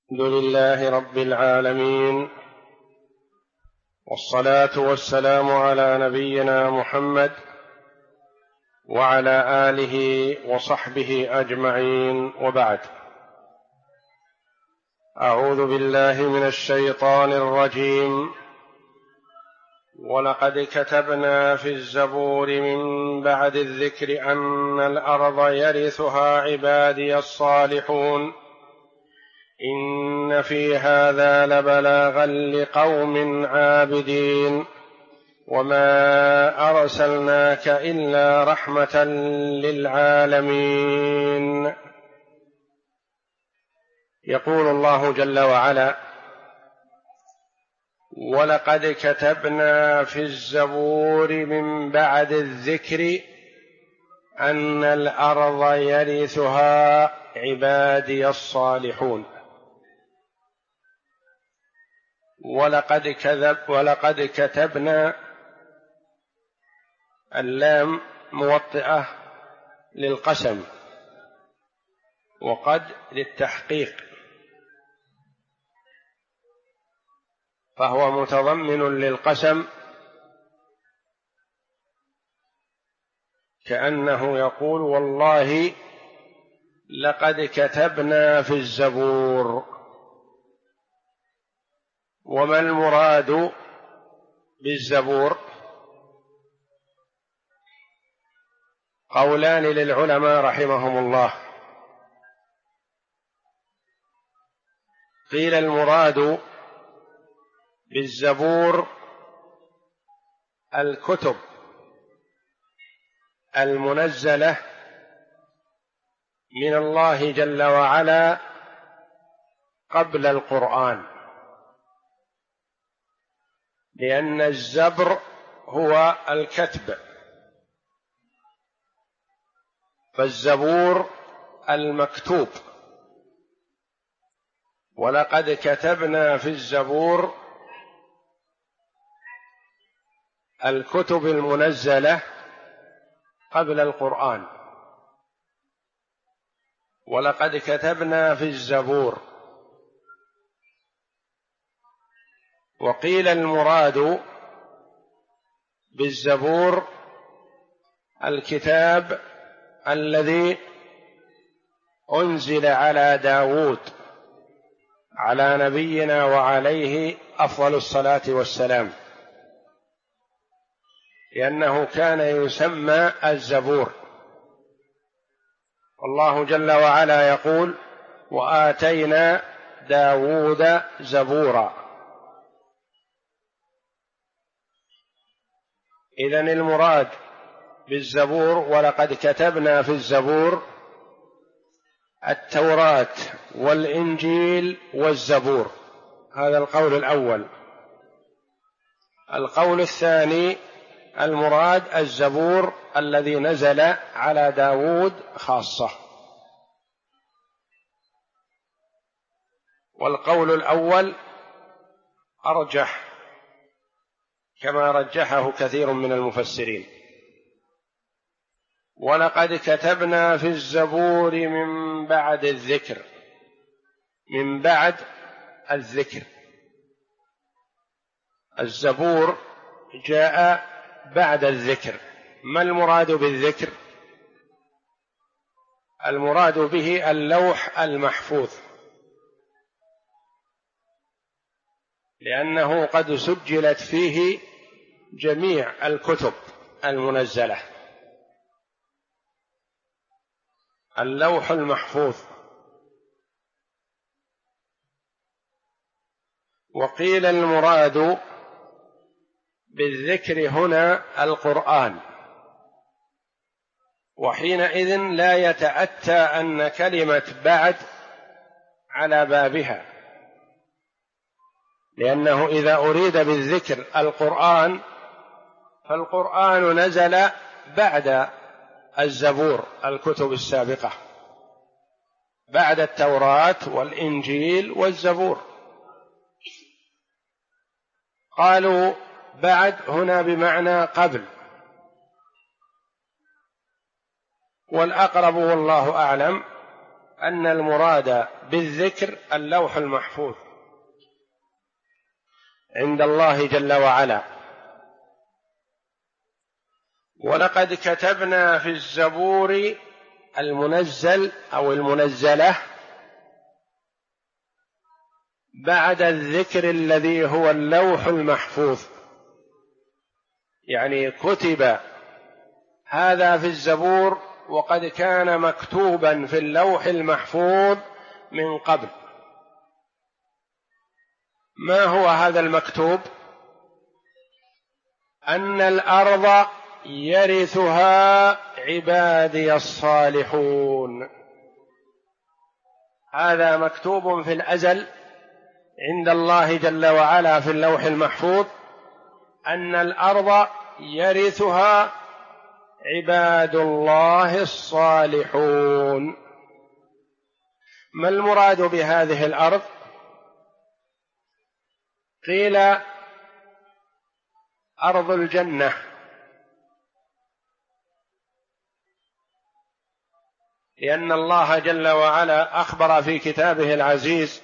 الحمد لله رب العالمين، والصلاة والسلام على نبينا محمد وعلى آله وصحبه أجمعين، وبعد. أعوذ بالله من الشيطان الرجيم. ولقد كتبنا في الزبور من بعد الذكر أن الأرض يرثها عبادي الصالحون إن في هذا لبلاغا لقوم عابدين وما أرسلناك إلا رحمة للعالمين. يقول الله جل وعلا: ولقد كتبنا في الزبور من بعد الذكر أن الأرض يرثها عبادي الصالحون. ولقد كتبنا، اللام موطئة للقسم، وقد للتحقيق، فهو متضمن للقسم، كأنه يقول: والله لقد كتبنا في الزبور. وما المراد بالزبور؟ قولان للعلماء رحمهم الله. قيل المراد بالزبور الكتب المنزلة من الله جل وعلا قبل القرآن، لأن الزبر هو الكتب، فالزبور المكتوب. ولقد كتبنا في الزبور الكتب المنزلة قبل القرآن. ولقد كتبنا في الزبور. وقيل المراد بالزبور الكتاب الذي أنزل على داود على نبينا وعليه أفضل الصلاة والسلام، لأنه كان يسمى الزبور. والله جل وعلا يقول: وآتينا داود زبورا. إذن المراد بالزبور ولقد كتبنا في الزبور التوراة والإنجيل والزبور. هذا القول الأول. القول الثاني: المراد الزبور الذي نزل على داود خاصة. والقول الأول أرجح، كما رجحه كثير من المفسرين. ولقد كتبنا في الزبور من بعد الذكر. من بعد الذكر، الزبور جاء بعد الذكر. ما المراد بالذكر؟ المراد به اللوح المحفوظ، لأنه قد سجلت فيه جميع الكتب المنزلة. اللوح المحفوظ. وقيل المراد بالذكر هنا القرآن، وحينئذ لا يتأتى أن كلمة بعد على بابها، لأنه إذا أريد بالذكر القرآن فالقرآن نزل بعد الزبور، الكتب السابقة، بعد التوراة والإنجيل والزبور. قالوا بعد هنا بمعنى قبل، والأقرب والله أعلم أن المراد بالذكر اللوح المحفوظ عند الله جل وعلا. ولقد كتبنا في الزبور المنزل أو المنزلة بعد الذكر الذي هو اللوح المحفوظ، يعني كتب هذا في الزبور وقد كان مكتوبا في اللوح المحفوظ من قبل. ما هو هذا المكتوب؟ أن الأرض يرثها عبادي الصالحون. هذا مكتوب في الأزل عند الله جل وعلا في اللوح المحفوظ، أن الأرض يرثها عباد الله الصالحون. ما المراد بهذه الأرض؟ قيل أرض الجنة، لأن الله جل وعلا أخبر في كتابه العزيز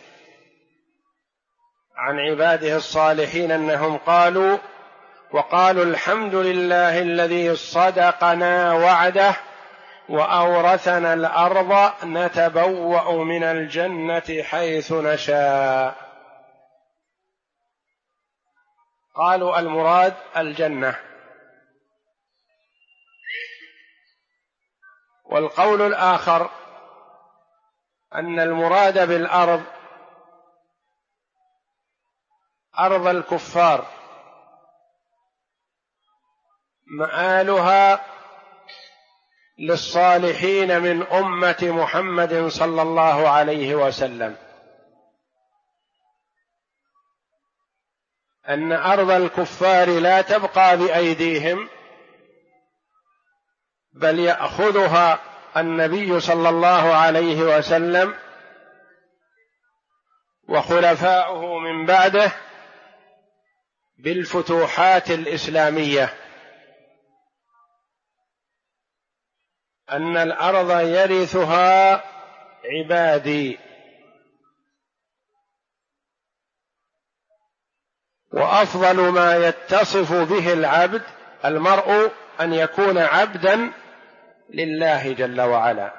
عن عباده الصالحين أنهم وقالوا الحمد لله الذي صدقنا وعده وأورثنا الأرض نتبوأ من الجنة حيث نشاء. قالوا المراد الجنة. والقول الآخر أن المراد بالأرض أرض الكفار، مآلها للصالحين من أمة محمد صلى الله عليه وسلم، أن أرض الكفار لا تبقى بأيديهم بل يأخذها النبي صلى الله عليه وسلم وخلفاؤه من بعده بالفتوحات الإسلامية. أن الأرض يرثها عبادي. وأفضل ما يتصف به العبد المرء أن يكون عبدا لله جل وعلا.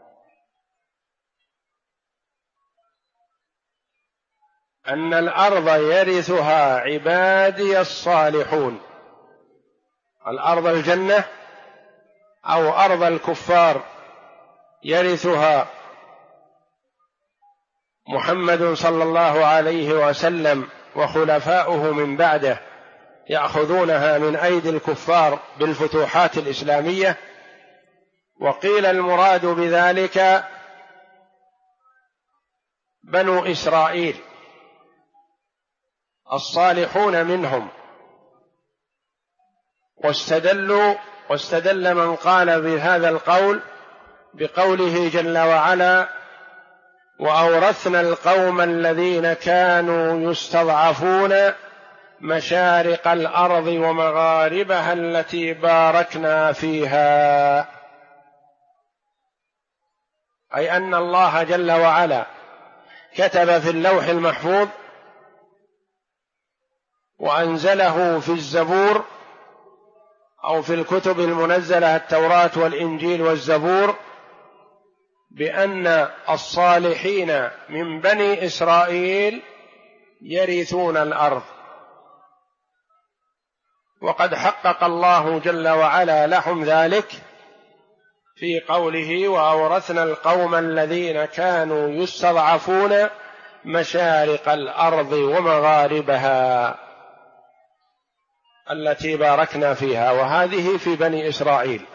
أن الأرض يرثها عبادي الصالحون، الأرض الجنة أو أرض الكفار يرثها محمد صلى الله عليه وسلم وخلفاؤه من بعده يأخذونها من أيدي الكفار بالفتوحات الإسلامية. وقيل المراد بذلك بنو إسرائيل الصالحون منهم. واستدل من قال بهذا القول بقوله جل وعلا وأورثنا القوم الذين كانوا يستضعفون مشارق الأرض ومغاربها التي باركنا فيها، أي أن الله جل وعلا كتب في اللوح المحفوظ وأنزله في الزبور أو في الكتب المنزلة التوراة والإنجيل والزبور بأن الصالحين من بني إسرائيل يرثون الأرض. وقد حقق الله جل وعلا لهم ذلك في قوله وأورثنا القوم الذين كانوا يستضعفون مشارق الأرض ومغاربها التي باركنا فيها، وهذه في بني إسرائيل.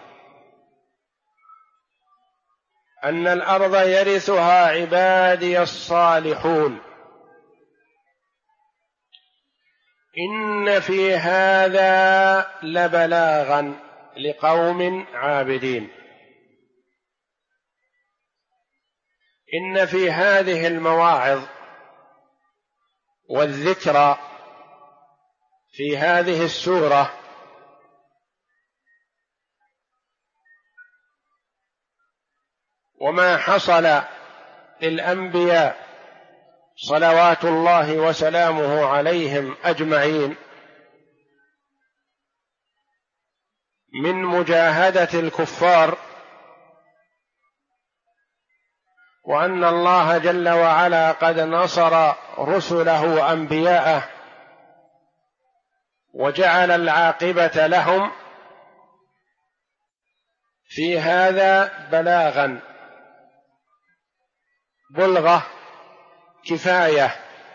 أن الأرض يرثها عبادي الصالحون. إن في هذا لبلاغا لقوم عابدين. إن في هذه المواعظ والذكرى في هذه السورة وما حصل للأنبياء صلوات الله وسلامه عليهم أجمعين من مجاهدة الكفار، وأن الله جل وعلا قد نصر رسله وأنبياءه وجعل العاقبة لهم، في هذا بلاغا بلغة كفاية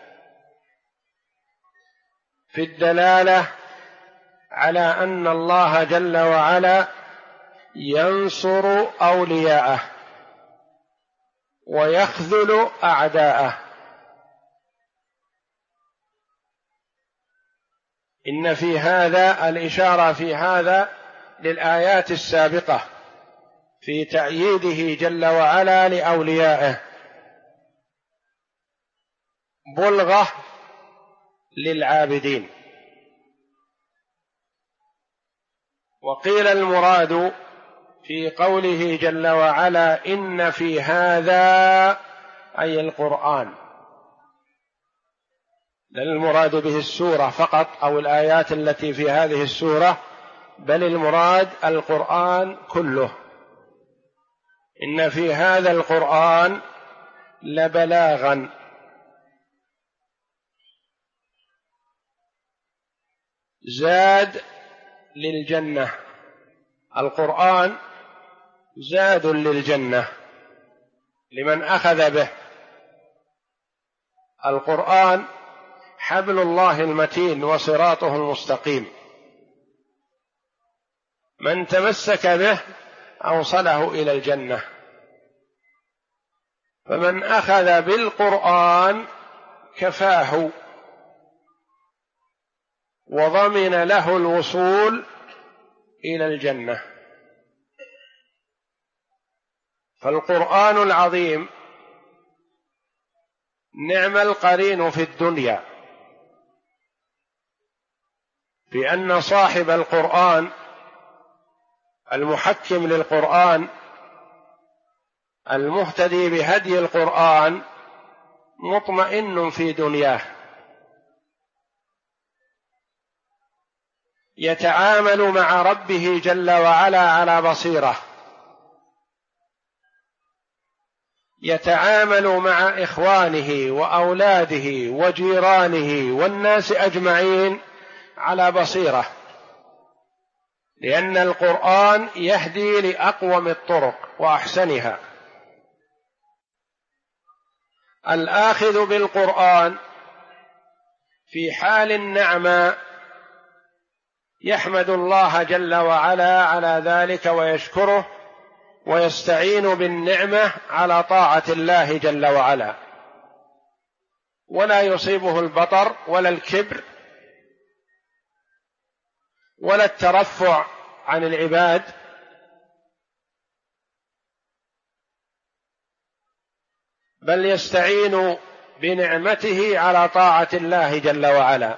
في الدلالة على أن الله جل وعلا ينصر أولياءه ويخذل أعداءه. إن في هذا الإشارة في هذا للآيات السابقة في تأييده جل وعلا لأوليائه، بلغة للعابدين. وقيل المراد في قوله جل وعلا إن في هذا أي القرآن، لا المراد به السورة فقط أو الآيات التي في هذه السورة، بل المراد القرآن كله. إن في هذا القرآن لبلاغا زاد للجنة، القرآن زاد للجنة لمن أخذ به. القرآن حبل الله المتين وصراطه المستقيم، من تمسك به أوصله إلى الجنة، فمن أخذ بالقرآن كفاه وضمن له الوصول إلى الجنة. فالقرآن العظيم نعم القرين في الدنيا، بأن صاحب القرآن المحكم للقرآن المهتدي بهدي القرآن مطمئن في دنياه، يتعامل مع ربه جل وعلا على بصيرة، يتعامل مع إخوانه وأولاده وجيرانه والناس أجمعين على بصيرة، لأن القرآن يهدي لأقوم الطرق وأحسنها. الآخذ بالقرآن في حال النعمة يحمد الله جل وعلا على ذلك ويشكره ويستعين بالنعمة على طاعة الله جل وعلا، ولا يصيبه البطر ولا الكبر ولا الترفع عن العباد، بل يستعين بنعمته على طاعة الله جل وعلا.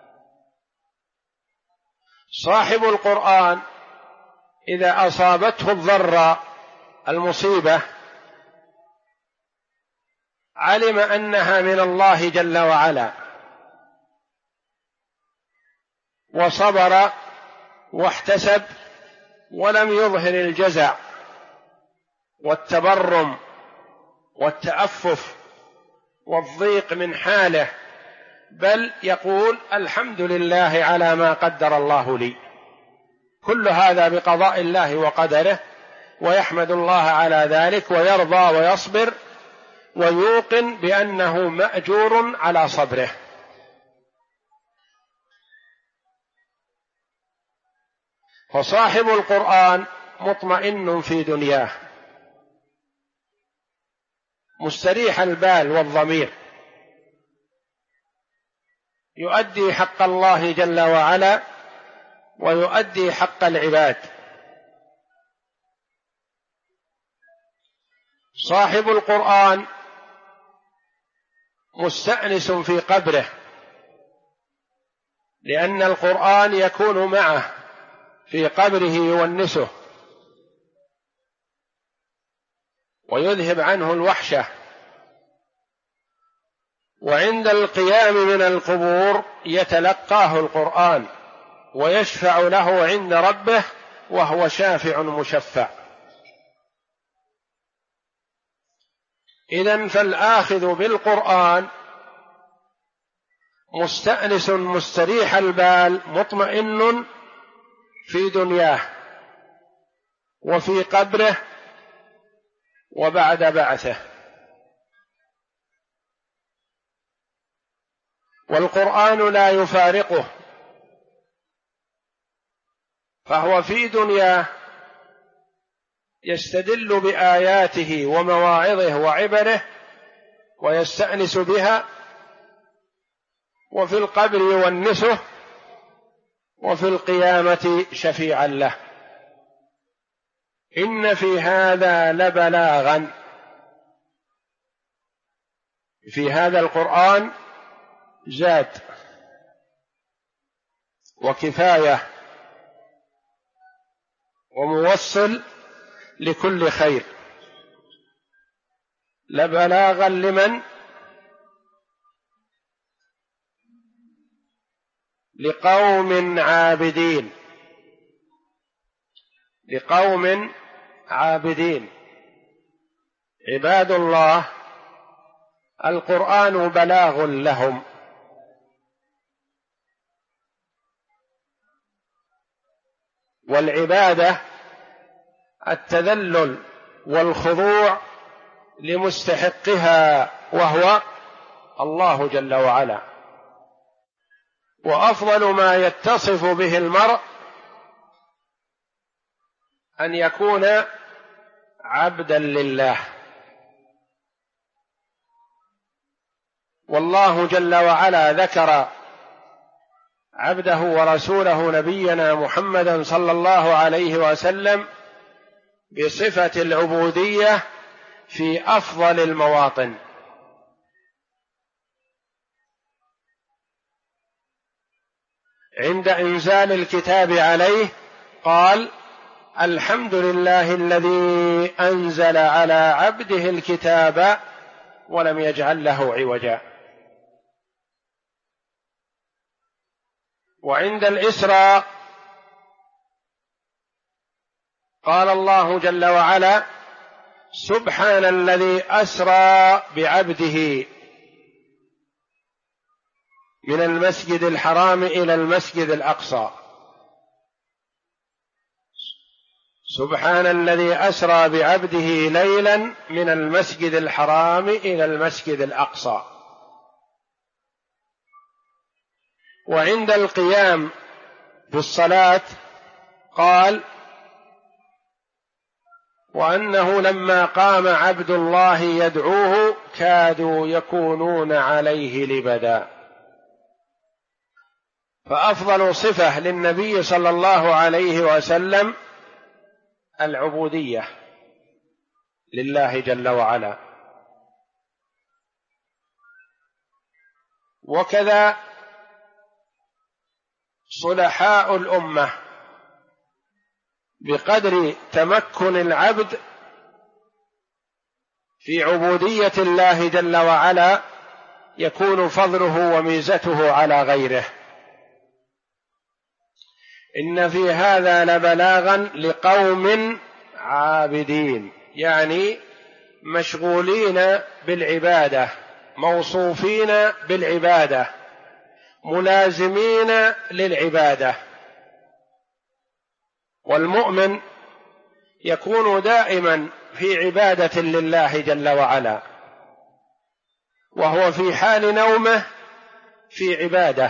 صاحب القرآن إذا أصابته الضراء المصيبة علم أنها من الله جل وعلا، وصبر واحتسب ولم يظهر الجزع والتبرم والتأفف والضيق من حاله، بل يقول الحمد لله على ما قدر الله لي. كل هذا بقضاء الله وقدره، ويحمد الله على ذلك ويرضى ويصبر ويوقن بأنه مأجور على صبره. فصاحب القرآن مطمئن في دنياه مستريح البال والضمير، يؤدي حق الله جل وعلا ويؤدي حق العباد. صاحب القرآن مستأنس في قبره، لأن القرآن يكون معه في قبره يونسه ويذهب عنه الوحشة وعند القيام من القبور يتلقاه القرآن ويشفع له عند ربه وهو شافع مشفع. إذن فالآخذ بالقرآن مستأنس مستريح البال مطمئن في دنياه وفي قبره وبعد بعثه. والقرآن لا يفارقه، فهو في دنياه يستدل بآياته ومواعظه وعبره ويستأنس بها، وفي القبر يونسه، وفي القيامة شفيعا له. إن في هذا لبلاغا، في هذا القرآن زاد وكفاية وموصل لكل خير. لبلاغا لمن؟ لقوم عابدين، لقوم عابدين عباد الله. القرآن بلاغ لهم، والعبادة التذلل والخضوع لمستحقها وهو الله جل وعلا. وأفضل ما يتصف به المرء أن يكون عبدا لله، والله جل وعلا ذكر عبده ورسوله نبينا محمدا صلى الله عليه وسلم بصفة العبودية في أفضل المواطن. عند إنزال الكتاب عليه قال: الحمد لله الذي أنزل على عبده الكتاب ولم يجعل له عوجا. وعند الإسراء قال الله جل وعلا: سبحان الذي أسرى بعبده من المسجد الحرام إلى المسجد الأقصى. سبحان الذي أسرى بعبده ليلا من المسجد الحرام إلى المسجد الأقصى. وعند القيام بالصلاة قال: وأنه لما قام عبد الله يدعوه كادوا يكونون عليه لبدا. فأفضل صفة للنبي صلى الله عليه وسلم العبودية لله جل وعلا. وكذا صلحاء الأمة بقدر تمكن العبد في عبودية الله جل وعلا يكون فضله وميزته على غيره. إن في هذا لبلاغا لقوم عابدين، يعني مشغولين بالعبادة، موصوفين بالعبادة، ملازمين للعبادة. والمؤمن يكون دائما في عبادة لله جل وعلا، وهو في حال نومه في عبادة،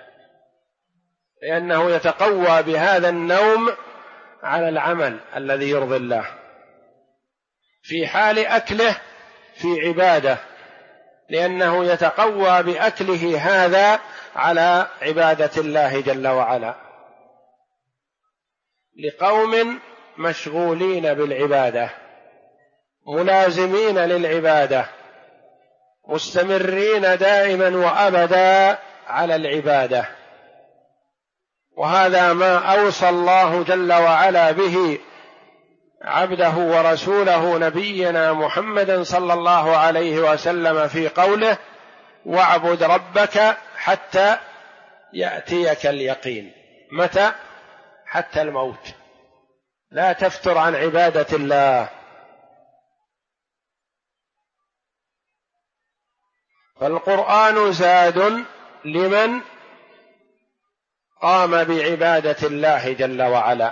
لأنه يتقوى بهذا النوم على العمل الذي يرضي الله. في حال أكله في عبادة، لأنه يتقوى بأكله هذا على عبادة الله جل وعلا. لقوم مشغولين بالعبادة، ملازمين للعبادة، مستمرين دائما وأبدا على العبادة. وهذا ما أوصى الله جل وعلا به عبده ورسوله نبينا محمدا صلى الله عليه وسلم في قوله: واعبد ربك حتى يأتيك اليقين. متى؟ حتى الموت، لا تفتر عن عبادة الله. فالقرآن زاد لمن قام بعبادة الله جل وعلا.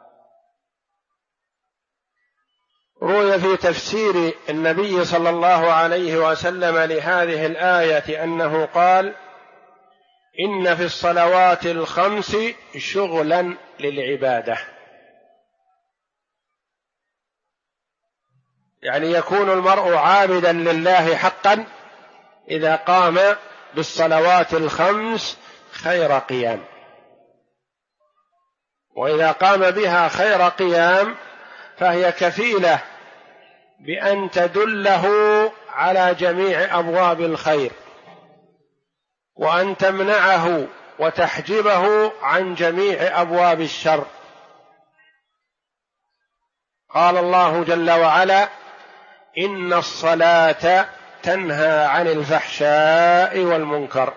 روي في تفسير النبي صلى الله عليه وسلم لهذه الآية أنه قال: إن في الصلوات الخمس شغلا للعبادة، يعني يكون المرء عابدا لله حقا إذا قام بالصلوات الخمس خير قيام، وإذا قام بها خير قيام فهي كفيلة بأن تدله على جميع أبواب الخير، وأن تمنعه وتحجبه عن جميع أبواب الشر. قال الله جل وعلا: إن الصلاة تنهى عن الفحشاء والمنكر.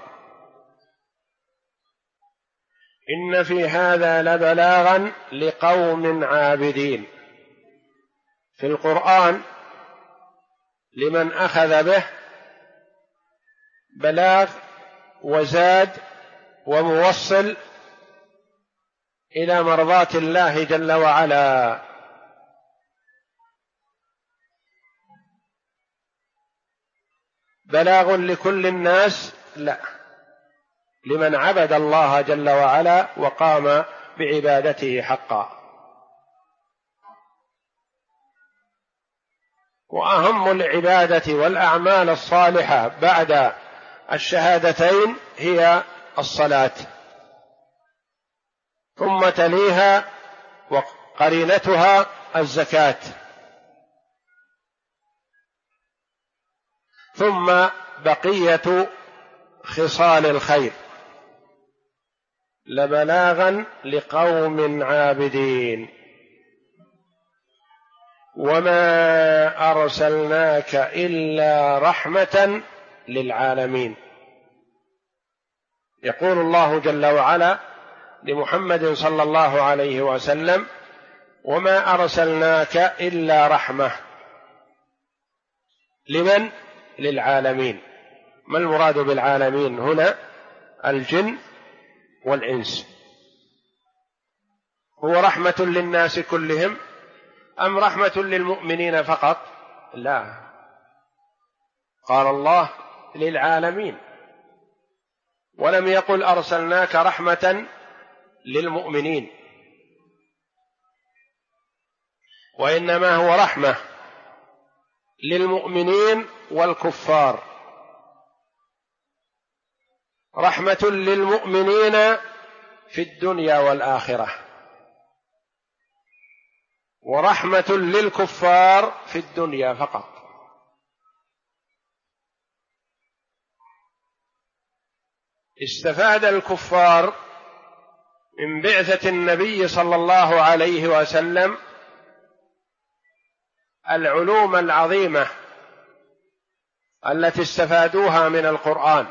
إن في هذا لبلاغا لقوم عابدين. في القرآن لمن أخذ به بلاغ وزاد وموصل إلى مرضاة الله جل وعلا. بلاغ لكل الناس؟ لا، لمن عبد الله جل وعلا وقام بعبادته حقا. وأهم العبادة والأعمال الصالحة بعد الشهادتين هي الصلاة، ثم تليها وقرينتها الزكاة، ثم بقية خصال الخير. لبلاغا لقوم عابدين. وما أرسلناك إلا رحمة للعالمين. يقول الله جل وعلا لمحمد صلى الله عليه وسلم: وما أرسلناك إلا رحمة. لمن؟ للعالمين. ما المراد بالعالمين هنا؟ الجن والإنس. هو رحمة للناس كلهم أم رحمة للمؤمنين فقط؟ لا، قال الله للعالمين، ولم يقل أرسلناك رحمة للمؤمنين، وإنما هو رحمة للمؤمنين والكفار. رحمة للمؤمنين في الدنيا والآخرة، ورحمة للكفار في الدنيا فقط. استفاد الكفار من بعثة النبي صلى الله عليه وسلم العلوم العظيمة التي استفادوها من القرآن.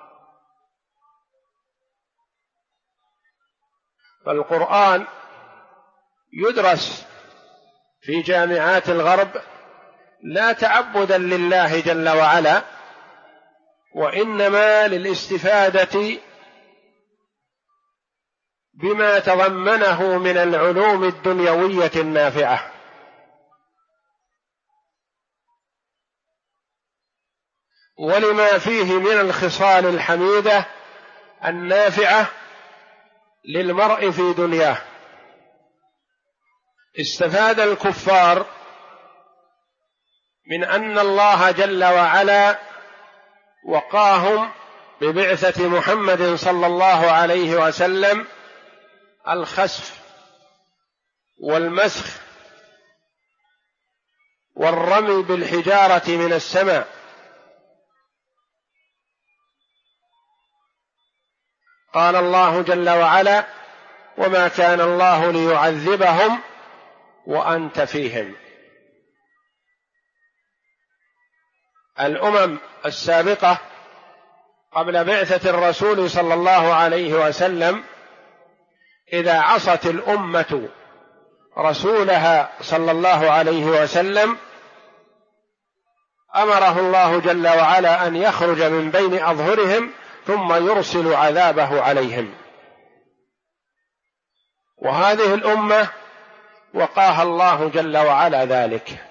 فالقرآن يدرس في جامعات الغرب لا تعبدا لله جل وعلا، وإنما للاستفادة بما تضمنه من العلوم الدنيوية النافعة. ولما فيه من الخصال الحميدة النافعة للمرء في دنياه. استفاد الكفار من أن الله جل وعلا وقاهم ببعثة محمد صلى الله عليه وسلم الخسف والمسخ والرمي بالحجارة من السماء. قال الله جل وعلا: وما كان الله ليعذبهم وأنت فيهم. الأمم السابقة قبل بعثة الرسول صلى الله عليه وسلم إذا عصت الأمة رسولها صلى الله عليه وسلم أمره الله جل وعلا أن يخرج من بين أظهرهم ثم يرسل عذابه عليهم، وهذه الأمة وقاها الله جل وعلا ذلك،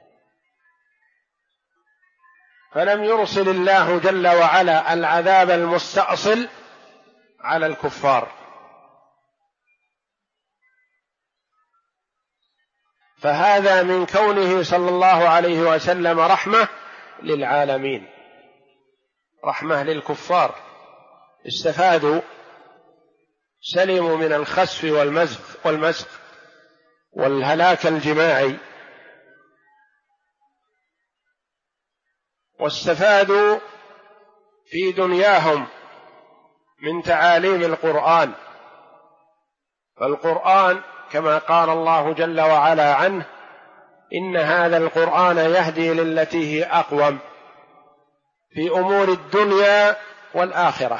فلم يرسل الله جل وعلا العذاب المستأصل على الكفار. فهذا من كونه صلى الله عليه وسلم رحمة للعالمين، رحمة للكفار، استفادوا، سلموا من الخسف والمزق والهلاك الجماعي، واستفادوا في دنياهم من تعاليم القرآن. فالقرآن كما قال الله جل وعلا عنه: إن هذا القرآن يهدي للتي هي أقوم في أمور الدنيا والآخرة.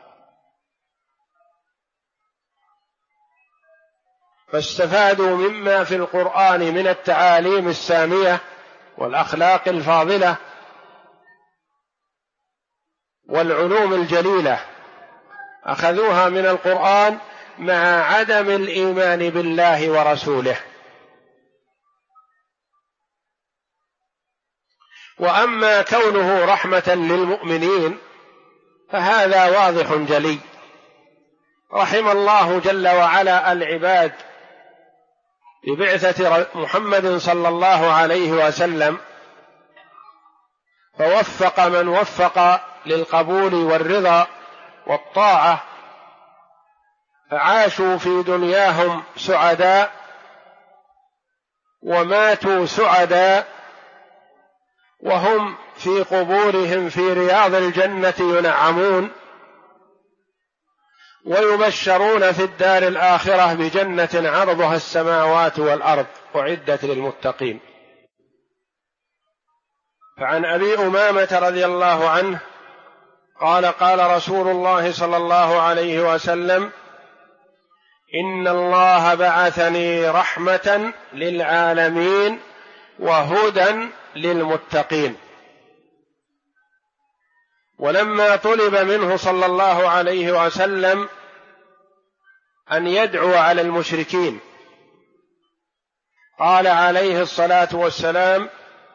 فاستفادوا مما في القرآن من التعاليم السامية والأخلاق الفاضلة والعلوم الجليلة، أخذوها من القرآن مع عدم الإيمان بالله ورسوله. وأما كونه رحمة للمؤمنين فهذا واضح جلي، رحم الله جل وعلا العباد ببعثة محمد صلى الله عليه وسلم، فوفق من وفق للقبول والرضا والطاعة، فعاشوا في دنياهم سعداء وماتوا سعداء، وهم في قبورهم في رياض الجنة ينعمون، ويبشرون في الدار الآخرة بجنة عرضها السماوات والأرض أعدت للمتقين. فعن أبي أمامة رضي الله عنه قال: قال رسول الله صلى الله عليه وسلم: إن الله بعثني رحمة للعالمين وهدى للمتقين. ولما طلب منه صلى الله عليه وسلم أن يدعو على المشركين قال عليه الصلاة والسلام: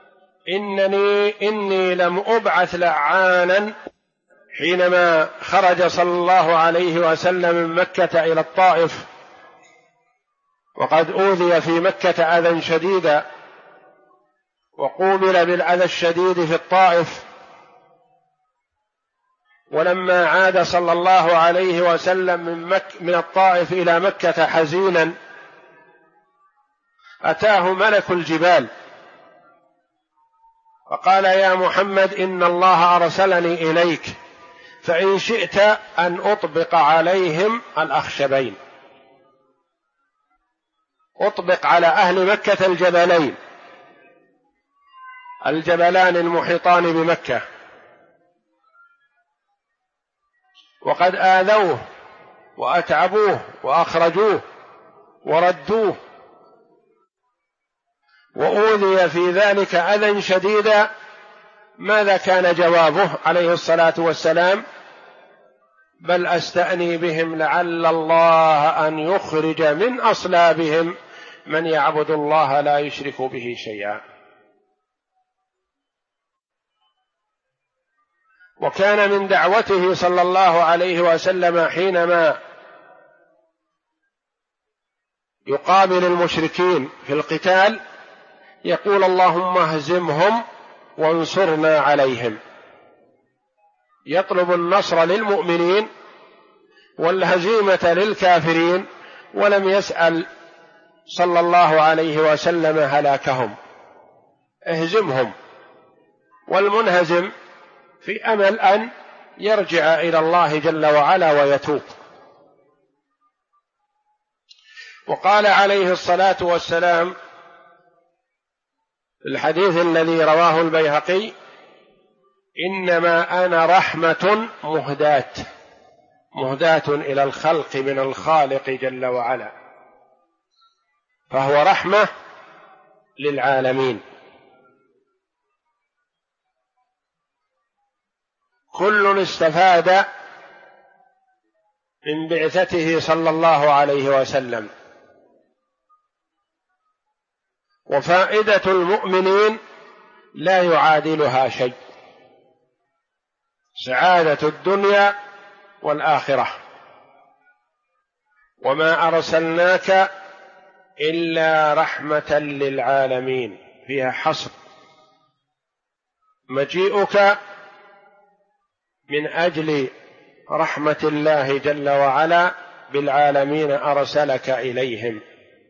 إني لم أبعث لعانا. حينما خرج صلى الله عليه وسلم من مكة إلى الطائف وقد أوذي في مكة أذى شديدا، وقوبل بالأذى الشديد في الطائف، ولما عاد صلى الله عليه وسلم من الطائف إلى مكة حزينا، أتاه ملك الجبال فقال: يا محمد، إن الله أرسلني إليك، فإن شئت أن أطبق عليهم الأخشبين، أطبق على أهل مكة الجبلان المحيطان بمكة، وقد آذوه وأتعبوه وأخرجوه وردوه، وأوذي في ذلك أذى شديدا. ماذا كان جوابه عليه الصلاة والسلام؟ بل أستأني بهم لعل الله أن يخرج من أصلابهم من يعبد الله لا يشرك به شيئا. وكان من دعوته صلى الله عليه وسلم حينما يقابل المشركين في القتال يقول: اللهم اهزمهم وانصرنا عليهم، يطلب النصر للمؤمنين والهزيمة للكافرين، ولم يسأل صلى الله عليه وسلم هلاكهم، اهزمهم، والمنهزم في أمل أن يرجع إلى الله جل وعلا ويتوب. وقال عليه الصلاة والسلام في الحديث الذي رواه البيهقي: إنما أنا رحمة مهداة إلى الخلق من الخالق جل وعلا، فهو رحمة للعالمين. كل استفاد من بعثته صلى الله عليه وسلم، وفائدة المؤمنين لا يعادلها شيء، سعادة الدنيا والآخرة. وما أرسلناك إلا رحمة للعالمين، فيها حصر، مجيئك من أجل رحمة الله جل وعلا بالعالمين أرسلك إليهم.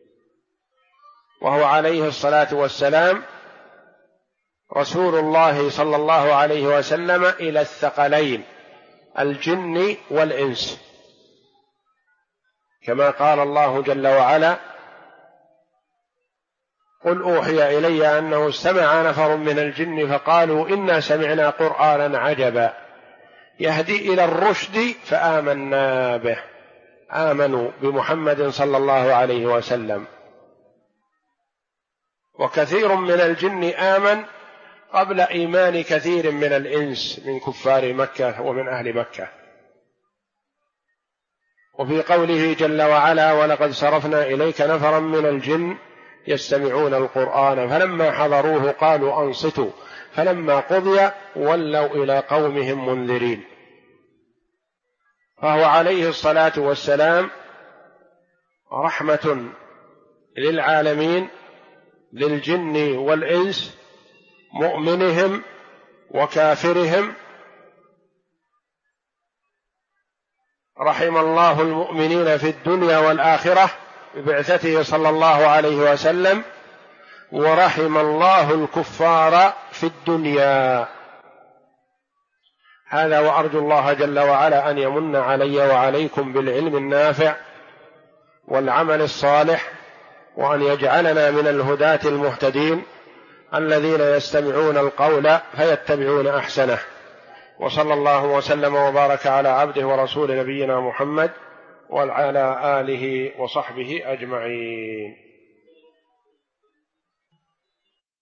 وهو عليه الصلاة والسلام رسول الله صلى الله عليه وسلم إلى الثقلين الجن والإنس، كما قال الله جل وعلا: قل أوحي إلي أنه استمع نفر من الجن فقالوا إنا سمعنا قرآنا عجبا يهدي إلى الرشد فآمنا به. آمنوا بمحمد صلى الله عليه وسلم. وكثير من الجن آمن قبل إيمان كثير من الإنس من كفار مكة ومن أهل مكة. وفي قوله جل وعلا: ولقد صرفنا إليك نفرا من الجن يستمعون القرآن فلما حضروه قالوا أنصتوا فلما قضي ولوا إلى قومهم منذرين. فهو عليه الصلاة والسلام رحمة للعالمين، للجن والإنس، مؤمنهم وكافرهم. رحم الله المؤمنين في الدنيا والآخرة ببعثته صلى الله عليه وسلم، ورحم الله الكفار في الدنيا. هذا، وأرجو الله جل وعلا أن يمن علي وعليكم بالعلم النافع والعمل الصالح، وأن يجعلنا من الهداة المهتدين الذين يستمعون القول فيتبعون أحسنه. وصلى الله وسلم وبارك على عبده ورسول نبينا محمد وعلى آله وصحبه أجمعين.